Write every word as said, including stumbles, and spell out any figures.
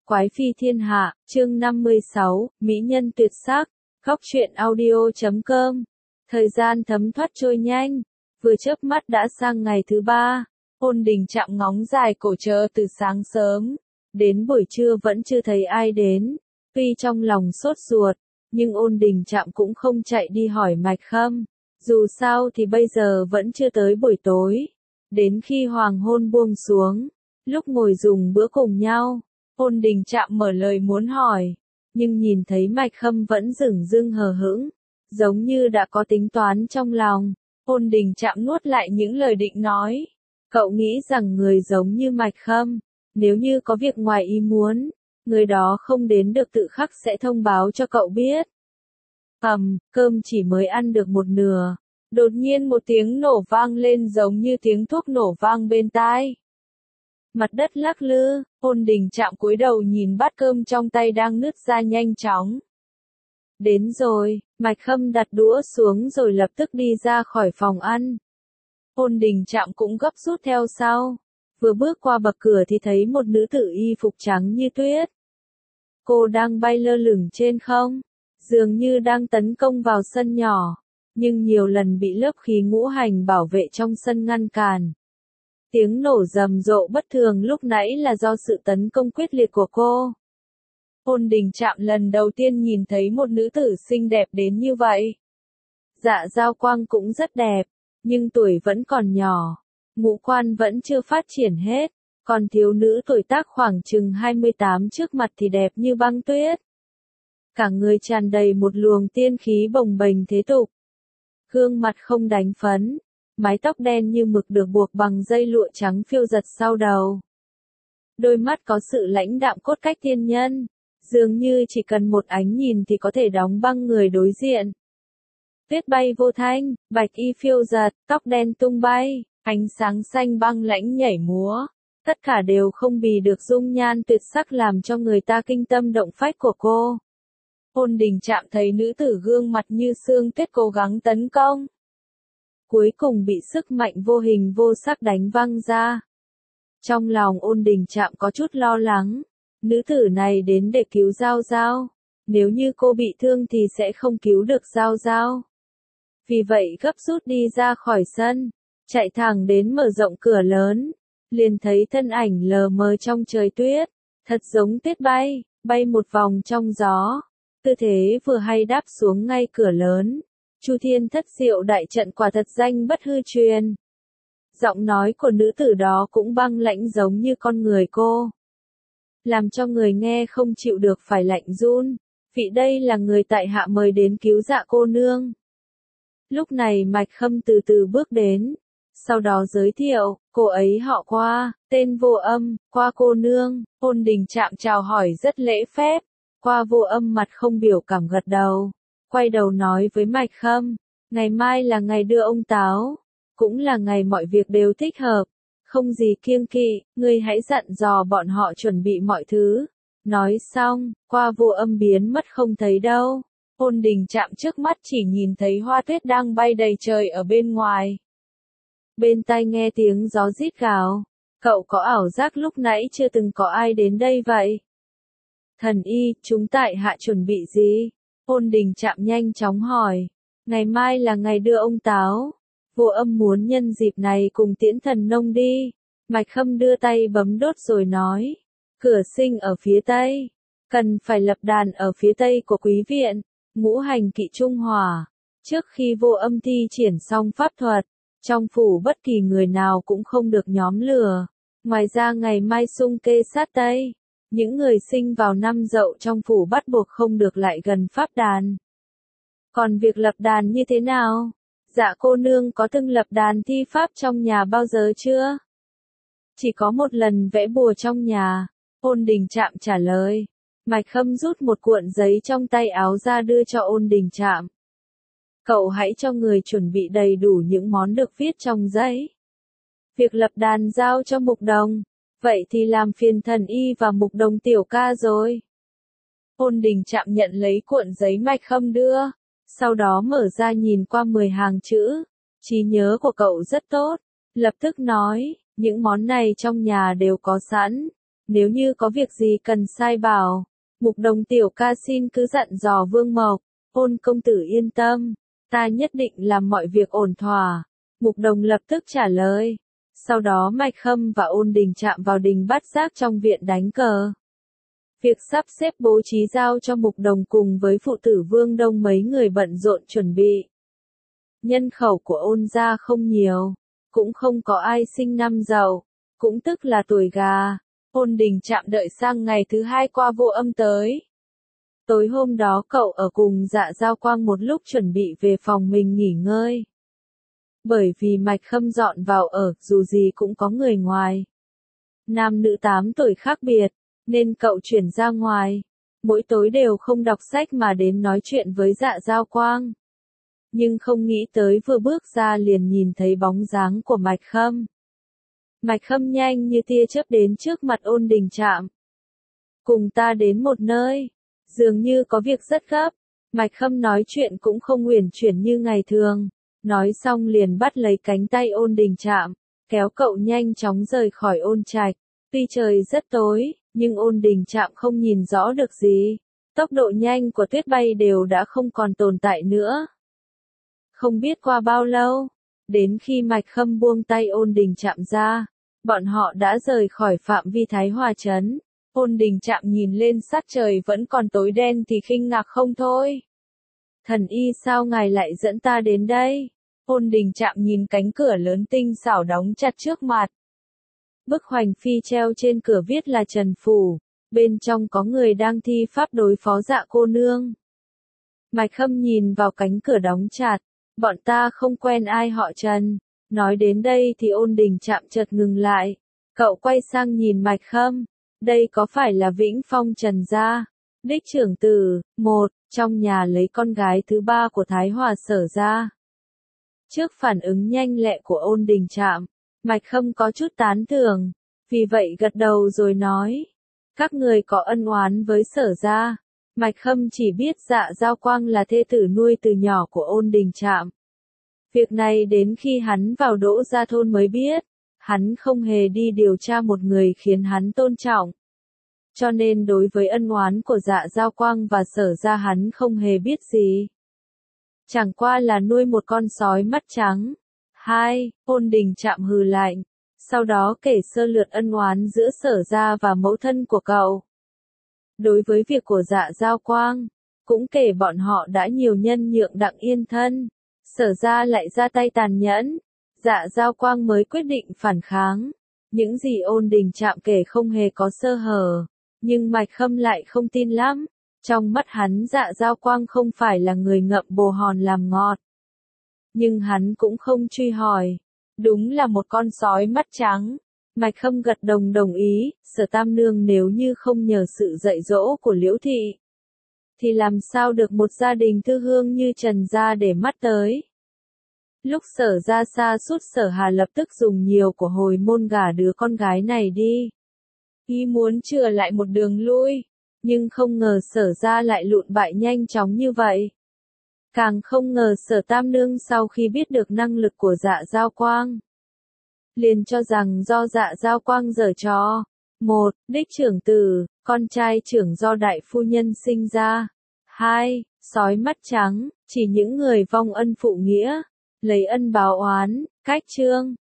Quái phi thiên hạ, chương năm mươi sáu, Mỹ nhân tuyệt sắc, góc truyện audio chấm com. Thời gian thấm thoát trôi nhanh, vừa chớp mắt đã sang ngày thứ ba. Ôn Đình Trạm ngóng dài cổ chờ từ sáng sớm, đến buổi trưa vẫn chưa thấy ai đến. Tuy trong lòng sốt ruột, nhưng Ôn Đình Trạm cũng không chạy đi hỏi Mạch Khâm. Dù sao thì bây giờ vẫn chưa tới buổi tối. Đến khi hoàng hôn buông xuống, lúc ngồi dùng bữa cùng nhau, Ôn Đình Trạm mở lời muốn hỏi, nhưng nhìn thấy Mạch Khâm vẫn dửng dưng hờ hững, giống như đã có tính toán trong lòng. Ôn Đình Trạm nuốt lại những lời định nói. Cậu nghĩ rằng người giống như Mạch Khâm, nếu như có việc ngoài ý muốn, người đó không đến được tự khắc sẽ thông báo cho cậu biết. Ầm, cơm chỉ mới ăn được một nửa, đột nhiên một tiếng nổ vang lên giống như tiếng thuốc nổ vang bên tai. Mặt đất lắc lư, Ôn Đình Trạm cúi đầu nhìn bát cơm trong tay đang nứt ra nhanh chóng. Đến rồi, Mạch Khâm đặt đũa xuống rồi lập tức đi ra khỏi phòng ăn. Ôn Đình Trạm cũng gấp rút theo sau. Vừa bước qua bậc cửa thì thấy một nữ tử y phục trắng như tuyết. Cô đang bay lơ lửng trên không, dường như đang tấn công vào sân nhỏ, nhưng nhiều lần bị lớp khí ngũ hành bảo vệ trong sân ngăn cản. Tiếng nổ rầm rộ bất thường lúc nãy là do sự tấn công quyết liệt của cô. Ôn Đình Trạm lần đầu tiên nhìn thấy một nữ tử xinh đẹp đến như vậy. Dạ Giao Quang cũng rất đẹp, nhưng tuổi vẫn còn nhỏ, ngũ quan vẫn chưa phát triển hết, còn thiếu nữ tuổi tác khoảng chừng hai mươi tám trước mặt thì đẹp như băng tuyết. Cả người tràn đầy một luồng tiên khí bồng bềnh thế tục. Gương mặt không đánh phấn, mái tóc đen như mực được buộc bằng dây lụa trắng phiêu giật sau đầu. Đôi mắt có sự lãnh đạm cốt cách thiên nhân, dường như chỉ cần một ánh nhìn thì có thể đóng băng người đối diện. Tuyết bay vô thanh, bạch y phiêu giật, tóc đen tung bay, ánh sáng xanh băng lãnh nhảy múa, tất cả đều không bì được dung nhan tuyệt sắc làm cho người ta kinh tâm động phách của cô. Ôn Đình Trạm thấy nữ tử gương mặt như xương tuyết cố gắng tấn công, cuối cùng bị sức mạnh vô hình vô sắc đánh văng ra. Trong lòng Ôn Đình Trạm có chút lo lắng, nữ tử này đến để cứu Giao Giao, nếu như cô bị thương thì sẽ không cứu được Giao Giao. Vì vậy gấp rút đi ra khỏi sân, chạy thẳng đến mở rộng cửa lớn, liền thấy thân ảnh lờ mờ trong trời tuyết, thật giống tuyết bay, bay một vòng trong gió, tư thế vừa hay đáp xuống ngay cửa lớn. Chu Thiên Thất Diệu đại trận quả thật danh bất hư truyền. Giọng nói của nữ tử đó cũng băng lãnh giống như con người cô, làm cho người nghe không chịu được phải lạnh run. Vị đây là người tại hạ mời đến cứu Dạ cô nương. Lúc này Mạch Khâm từ từ bước đến, sau đó giới thiệu, cô ấy họ Qua, tên Vô Âm, Qua cô nương. Ôn Đình Trạm chào hỏi rất lễ phép, Qua Vô Âm mặt không biểu cảm gật đầu, quay đầu nói với Mạch Khâm, ngày mai là ngày đưa ông táo, cũng là ngày mọi việc đều thích hợp, không gì kiêng kỵ, ngươi hãy dặn dò bọn họ chuẩn bị mọi thứ. Nói xong, Qua Vô Âm biến mất không thấy đâu. Ôn Đình Trạm trước mắt chỉ nhìn thấy hoa tuyết đang bay đầy trời ở bên ngoài. Bên tai nghe tiếng gió rít gào, cậu có ảo giác lúc nãy chưa từng có ai đến đây vậy? Thần y, chúng tại hạ chuẩn bị gì? Ôn Đình Trạm nhanh chóng hỏi. Ngày mai là ngày đưa ông táo. Vô Âm muốn nhân dịp này cùng Tiễn Thần Nông đi. Mạch Khâm đưa tay bấm đốt rồi nói. Cửa sinh ở phía tây, cần phải lập đàn ở phía tây của quý viện. Ngũ hành kỵ trung hỏa. Trước khi Vô Âm thi triển xong pháp thuật, trong phủ bất kỳ người nào cũng không được nhóm lửa. Ngoài ra ngày mai xung kê sát tây, những người sinh vào năm Dậu trong phủ bắt buộc không được lại gần pháp đàn. Còn việc lập đàn như thế nào? Dạ cô nương có từng lập đàn thi pháp trong nhà bao giờ chưa? Chỉ có một lần vẽ bùa trong nhà. Ôn Đình Trạm trả lời. Mạch Khâm rút một cuộn giấy trong tay áo ra đưa cho Ôn Đình Trạm. Cậu hãy cho người chuẩn bị đầy đủ những món được viết trong giấy. Việc lập đàn giao cho Mục Đồng, vậy thì làm phiền Thần y và Mục Đồng tiểu ca rồi. Ôn Đình Trạm nhận lấy cuộn giấy Mạch Khâm đưa, sau đó mở ra nhìn qua mười hàng chữ. Trí nhớ của cậu rất tốt, lập tức nói, những món này trong nhà đều có sẵn, Nếu như có việc gì cần sai bảo, Mục Đồng tiểu ca xin cứ dặn dò Vương Mộc. Ôn công tử yên tâm, ta nhất định làm mọi việc ổn thỏa. Mục Đồng lập tức trả lời. Sau đó Mạch Khâm và Ôn Đình Trạm vào đình Bát Giác trong viện đánh cờ. Việc sắp xếp bố trí giao cho Mục Đồng cùng với phụ tử Vương Đông mấy người bận rộn chuẩn bị. Nhân khẩu của Ôn gia không nhiều, cũng không có ai sinh năm dậu, cũng tức là tuổi gà. Ôn Đình Trạm đợi sang ngày thứ hai qua Vô Âm tới. Tối hôm đó cậu ở cùng Dạ Giao Quang một lúc chuẩn bị về phòng mình nghỉ ngơi. Bởi vì Mạch Khâm dọn vào ở, dù gì cũng có người ngoài. Nam nữ tám tuổi khác biệt, nên cậu chuyển ra ngoài. Mỗi tối đều không đọc sách mà đến nói chuyện với Dạ Giao Quang. Nhưng không nghĩ tới vừa bước ra liền nhìn thấy bóng dáng của Mạch Khâm. Mạch Khâm nhanh như tia chớp đến trước mặt Ôn Đình Trạm. Cùng ta đến một nơi, dường như có việc rất gấp. Mạch Khâm nói chuyện cũng không uyển chuyển như ngày thường. Nói xong liền bắt lấy cánh tay Ôn Đình Trạm, kéo cậu nhanh chóng rời khỏi Ôn Trạch. Tuy trời rất tối, nhưng Ôn Đình Trạm không nhìn rõ được gì. Tốc độ nhanh của tuyết bay đều đã không còn tồn tại nữa. Không biết qua bao lâu, đến khi Mạch Khâm buông tay Ôn Đình Trạm ra, bọn họ đã rời khỏi phạm vi Thái Hòa Trấn. Ôn Đình Trạm nhìn lên sắc trời vẫn còn tối đen thì khinh ngạc không thôi. Thần y sao ngài lại dẫn ta đến đây? Ôn Đình Trạm nhìn cánh cửa lớn tinh xảo đóng chặt trước mặt. Bức hoành phi treo trên cửa viết là Trần Phủ, bên trong có người đang thi pháp đối phó Dạ cô nương. Mạch Khâm nhìn vào cánh cửa đóng chặt, bọn ta không quen ai họ Trần. Nói đến đây thì Ôn Đình Trạm chợt ngừng lại. Cậu quay sang nhìn Mạch Khâm, đây có phải là Vĩnh Phong Trần gia? Đích trưởng tử, một, trong nhà lấy con gái thứ ba của Thái Hòa Sở gia. Trước phản ứng nhanh lẹ của Ôn Đình Trạm, Mạch Khâm có chút tán thưởng, vì vậy gật đầu rồi nói, các người có ân oán với Sở gia. Mạch Khâm chỉ biết Dạ Giao Quang là thê tử nuôi từ nhỏ của Ôn Đình Trạm. Việc này đến khi hắn vào Đỗ Gia Thôn mới biết, hắn không hề đi điều tra một người khiến hắn tôn trọng. Cho nên đối với ân oán của Dạ Giao Quang và Sở gia hắn không hề biết gì. Chẳng qua là nuôi một con sói mắt trắng. Hai, Ôn Đình Trạm hừ lạnh, sau đó kể sơ lược ân oán giữa Sở gia và mẫu thân của cậu. Đối với việc của Dạ Giao Quang, cũng kể bọn họ đã nhiều nhân nhượng Đặng Yên thân, Sở gia lại ra tay tàn nhẫn, Dạ Giao Quang mới quyết định phản kháng. Những gì Ôn Đình Trạm kể không hề có sơ hở, nhưng Mạch Khâm lại không tin lắm. Trong mắt hắn Dạ Giao Quang không phải là người ngậm bồ hòn làm ngọt. Nhưng hắn cũng không truy hỏi. Đúng là một con sói mắt trắng. Mạch Khâm gật đồng đồng ý, Sở Tam Nương nếu như không nhờ sự dạy dỗ của Liễu Thị, thì làm sao được một gia đình thư hương như Trần gia để mắt tới. Lúc Sở gia xa sút Sở Hà lập tức dùng nhiều của hồi môn gả đứa con gái này đi. Ý muốn chừa lại một đường lui. Nhưng không ngờ Sở gia lại lụn bại nhanh chóng như vậy. Càng không ngờ Sở Tam Nương sau khi biết được năng lực của Dạ Giao Quang, liền cho rằng do Dạ Giao Quang giở trò. Một, đích trưởng tử, con trai trưởng do đại phu nhân sinh ra. Hai, sói mắt trắng, chỉ những người vong ân phụ nghĩa, lấy ân báo oán, cách chương.